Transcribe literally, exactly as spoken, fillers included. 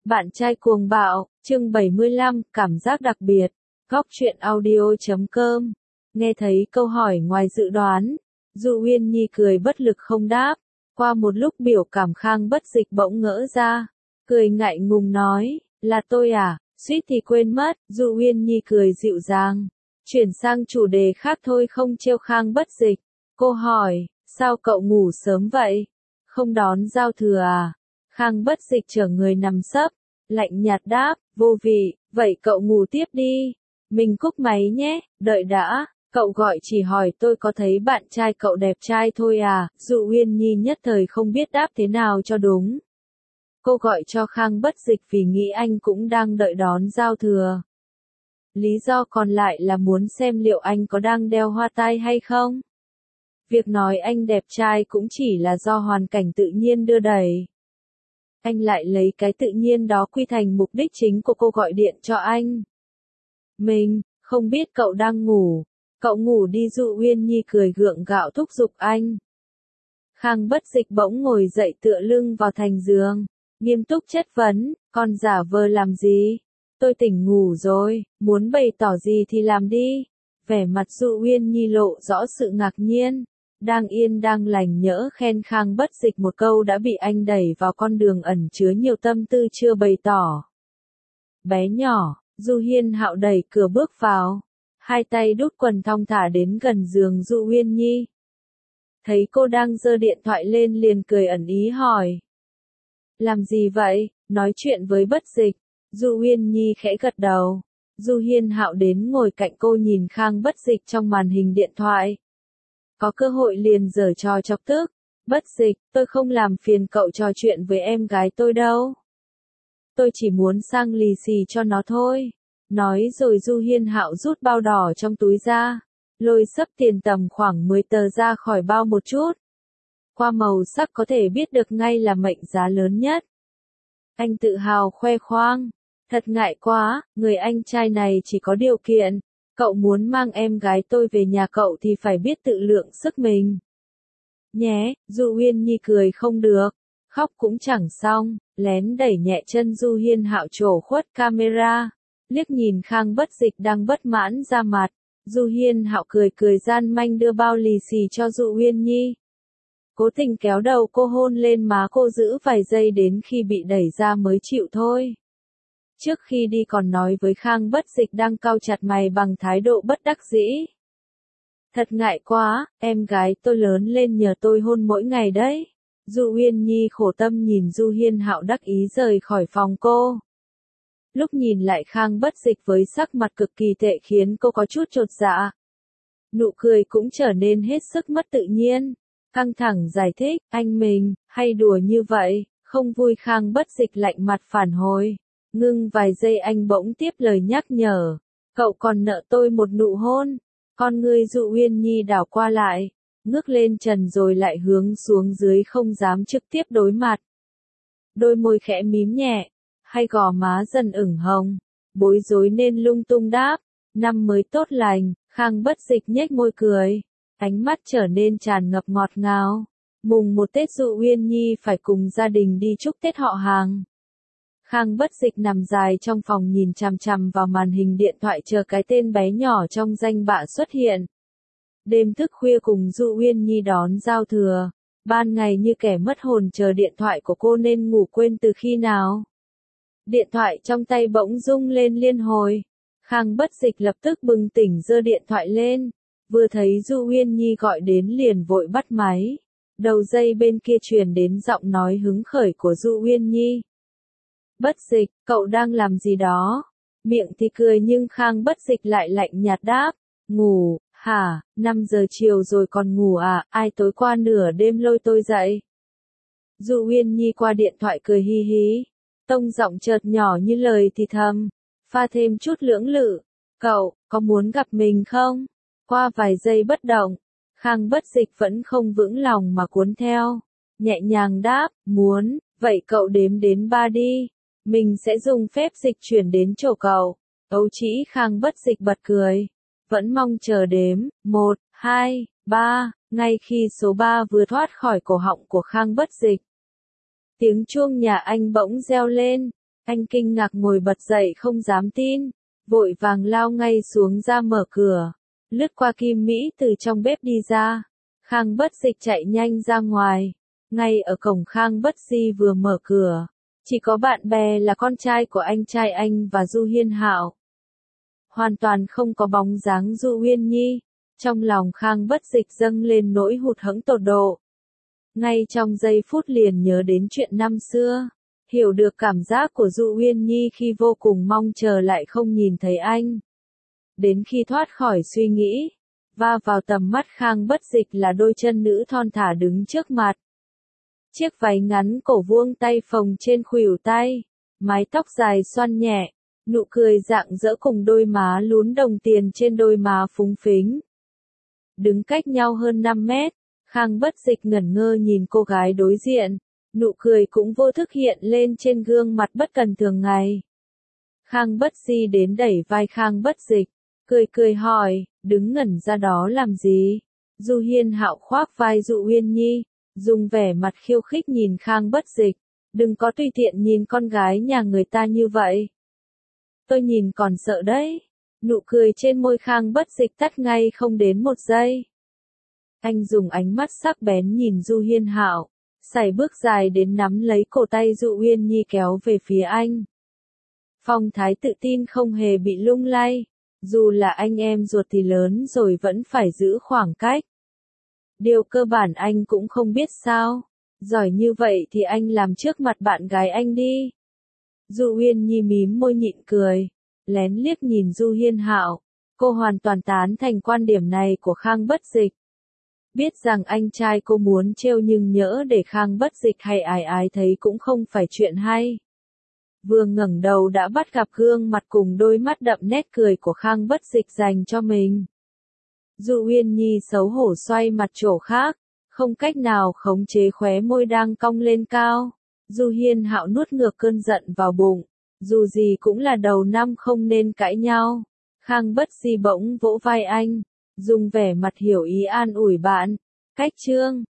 Bạn trai cuồng bạo, chương bảy mươi lăm, cảm giác đặc biệt. Góc truyện audio chấm com. Nghe thấy câu hỏi ngoài dự đoán, Du Uyên Nhi cười bất lực không đáp. Qua một lúc biểu cảm Khang Bất Dịch bỗng ngỡ ra, cười ngại ngùng nói, là tôi à, suýt thì quên mất. Du Uyên Nhi cười dịu dàng, chuyển sang chủ đề khác thôi không trêu Khang Bất Dịch. Cô hỏi, sao cậu ngủ sớm vậy? Không đón giao thừa à? Khang Bất Dịch chở người nằm sấp, lạnh nhạt đáp, vô vị, vậy cậu ngủ tiếp đi. Mình cúp máy nhé, đợi đã, cậu gọi chỉ hỏi tôi có thấy bạn trai cậu đẹp trai thôi à. Du Uyên Nhi nhất thời không biết đáp thế nào cho đúng. Cô gọi cho Khang Bất Dịch vì nghĩ anh cũng đang đợi đón giao thừa. Lý do còn lại là muốn xem liệu anh có đang đeo hoa tai hay không. Việc nói anh đẹp trai cũng chỉ là do hoàn cảnh tự nhiên đưa đẩy. Anh lại lấy cái tự nhiên đó quy thành mục đích chính của cô gọi điện cho anh. Mình, không biết cậu đang ngủ. Cậu ngủ đi. Du Uyên Nhi cười gượng gạo thúc giục anh. Khang Bất Dịch bỗng ngồi dậy tựa lưng vào thành giường, nghiêm túc chất vấn, con giả vờ làm gì? Tôi tỉnh ngủ rồi, muốn bày tỏ gì thì làm đi. Vẻ mặt Du Uyên Nhi lộ rõ sự ngạc nhiên. Đang yên đang lành nhỡ khen Khang Bất Dịch một câu đã bị anh đẩy vào con đường ẩn chứa nhiều tâm tư chưa bày tỏ. Bé nhỏ, Du Hiên Hạo đẩy cửa bước vào, hai tay đút quần thong thả đến gần giường Du Uyên Nhi. Thấy cô đang giơ điện thoại lên liền cười ẩn ý hỏi. Làm gì vậy? Nói chuyện với Bất Dịch. Du Uyên Nhi khẽ gật đầu. Du Hiên Hạo đến ngồi cạnh cô nhìn Khang Bất Dịch trong màn hình điện thoại. Có cơ hội liền giở trò chọc tức. Bất Dịch, tôi không làm phiền cậu trò chuyện với em gái tôi đâu. Tôi chỉ muốn sang lì xì cho nó thôi. Nói rồi Du Hiên Hạo rút bao đỏ trong túi ra, lôi xấp tiền tầm khoảng mười tờ ra khỏi bao một chút. Qua màu sắc có thể biết được ngay là mệnh giá lớn nhất. Anh tự hào khoe khoang. Thật ngại quá, người anh trai này chỉ có điều kiện. Cậu muốn mang em gái tôi về nhà cậu thì phải biết tự lượng sức mình. Nhé, Du Uyên Nhi cười không được, khóc cũng chẳng xong, lén đẩy nhẹ chân Du Hiên Hạo trổ khuất camera, liếc nhìn Khang Bất Dịch đang bất mãn ra mặt. Du Hiên Hạo cười cười gian manh đưa bao lì xì cho Du Uyên Nhi. Cố tình kéo đầu cô hôn lên má cô giữ vài giây đến khi bị đẩy ra mới chịu thôi. Trước khi đi còn nói với Khang Bất Dịch đang cau chặt mày bằng thái độ bất đắc dĩ. Thật ngại quá, em gái tôi lớn lên nhờ tôi hôn mỗi ngày đấy. Du Uyên Nhi khổ tâm nhìn Du Hiên Hạo đắc ý rời khỏi phòng cô. Lúc nhìn lại Khang Bất Dịch với sắc mặt cực kỳ tệ khiến cô có chút chột dạ. Nụ cười cũng trở nên hết sức mất tự nhiên. Căng thẳng giải thích, anh mình, hay đùa như vậy, không vui. Khang Bất Dịch lạnh mặt phản hồi. Ngưng vài giây anh bỗng tiếp lời nhắc nhở. Cậu còn nợ tôi một nụ hôn. Con ngươi Du Uyên Nhi đảo qua lại, ngước lên trần rồi lại hướng xuống dưới không dám trực tiếp đối mặt. Đôi môi khẽ mím nhẹ, hay gò má dần ửng hồng, bối rối nên lung tung đáp. Năm mới tốt lành. Khang Bất Dịch nhếch môi cười, ánh mắt trở nên tràn ngập ngọt ngào. Mùng một Tết Du Uyên Nhi phải cùng gia đình đi chúc Tết họ hàng. Khang Bất Dịch nằm dài trong phòng nhìn chằm chằm vào màn hình điện thoại chờ cái tên bé nhỏ trong danh bạ xuất hiện. Đêm thức khuya cùng Du Uyên Nhi đón giao thừa, ban ngày như kẻ mất hồn chờ điện thoại của cô nên ngủ quên từ khi nào. Điện thoại trong tay bỗng rung lên liên hồi. Khang Bất Dịch lập tức bừng tỉnh giơ điện thoại lên, vừa thấy Du Uyên Nhi gọi đến liền vội bắt máy. Đầu dây bên kia truyền đến giọng nói hứng khởi của Du Uyên Nhi. Bất Dịch, cậu đang làm gì đó? Miệng thì cười nhưng Khang Bất Dịch lại lạnh nhạt đáp. Ngủ, hả, năm giờ chiều rồi còn ngủ à, ai tối qua nửa đêm lôi tôi dậy? Du Uyên Nhi qua điện thoại cười hi hí, tông giọng chợt nhỏ như lời thì thầm, pha thêm chút lưỡng lự. Cậu, có muốn gặp mình không? Qua vài giây bất động, Khang Bất Dịch vẫn không vững lòng mà cuốn theo. Nhẹ nhàng đáp, muốn, vậy cậu đếm đến ba đi. Mình sẽ dùng phép dịch chuyển đến chỗ cậu. Ấu trĩ Khang Bất Dịch bật cười. Vẫn mong chờ đếm, một, hai, ba, ngay khi số ba vừa thoát khỏi cổ họng của Khang Bất Dịch. Tiếng chuông nhà anh bỗng reo lên. Anh kinh ngạc ngồi bật dậy không dám tin, vội vàng lao ngay xuống ra mở cửa, lướt qua Kim Mỹ từ trong bếp đi ra. Khang Bất Dịch chạy nhanh ra ngoài, ngay ở cổng Khang Bất Di vừa mở cửa, chỉ có bạn bè là con trai của anh trai anh và Du Hiên Hạo. Hoàn toàn không có bóng dáng Du Uyên Nhi, trong lòng Khang Bất Dịch dâng lên nỗi hụt hẫng tột độ. Ngay trong giây phút liền nhớ đến chuyện năm xưa, hiểu được cảm giác của Du Uyên Nhi khi vô cùng mong chờ lại không nhìn thấy anh. Đến khi thoát khỏi suy nghĩ, va vào tầm mắt Khang Bất Dịch là đôi chân nữ thon thả đứng trước mặt. Chiếc váy ngắn cổ vuông tay phồng trên khuỷu tay, mái tóc dài xoăn nhẹ, nụ cười rạng rỡ cùng đôi má lún đồng tiền trên đôi má phúng phính. Đứng cách nhau hơn năm mét, Khang Bất Dịch ngẩn ngơ nhìn cô gái đối diện, nụ cười cũng vô thức hiện lên trên gương mặt bất cần thường ngày. Khang Bất Di đến đẩy vai Khang Bất Dịch, cười cười hỏi, đứng ngẩn ra đó làm gì? Du Hiên Hạo khoác vai Du Uyên Nhi, dùng vẻ mặt khiêu khích nhìn Khang Bất Dịch, đừng có tùy tiện nhìn con gái nhà người ta như vậy. Tôi nhìn còn sợ đấy. Nụ cười trên môi Khang Bất Dịch tắt ngay không đến một giây. Anh dùng ánh mắt sắc bén nhìn Du Hiên Hạo, sải bước dài đến nắm lấy cổ tay Du Uyên Nhi kéo về phía anh. Phong thái tự tin không hề bị lung lay, dù là anh em ruột thì lớn rồi vẫn phải giữ khoảng cách. Điều cơ bản anh cũng không biết sao, giỏi như vậy thì anh làm trước mặt bạn gái anh đi. Du Uyên Nhi mím môi nhịn cười, lén liếc nhìn Du Hiên Hạo, cô hoàn toàn tán thành quan điểm này của Khang Bất Dịch. Biết rằng anh trai cô muốn trêu nhưng nhỡ để Khang Bất Dịch hay ai ai thấy cũng không phải chuyện hay. Vừa ngẩng đầu đã bắt gặp gương mặt cùng đôi mắt đậm nét cười của Khang Bất Dịch dành cho mình. Du Uyên Nhi xấu hổ xoay mặt chỗ khác, không cách nào khống chế khóe môi đang cong lên cao. Du Hiên Hạo nuốt ngược cơn giận vào bụng, dù gì cũng là đầu năm không nên cãi nhau. Khang Bất Di bỗng vỗ vai anh, dùng vẻ mặt hiểu ý an ủi bạn, cách chương.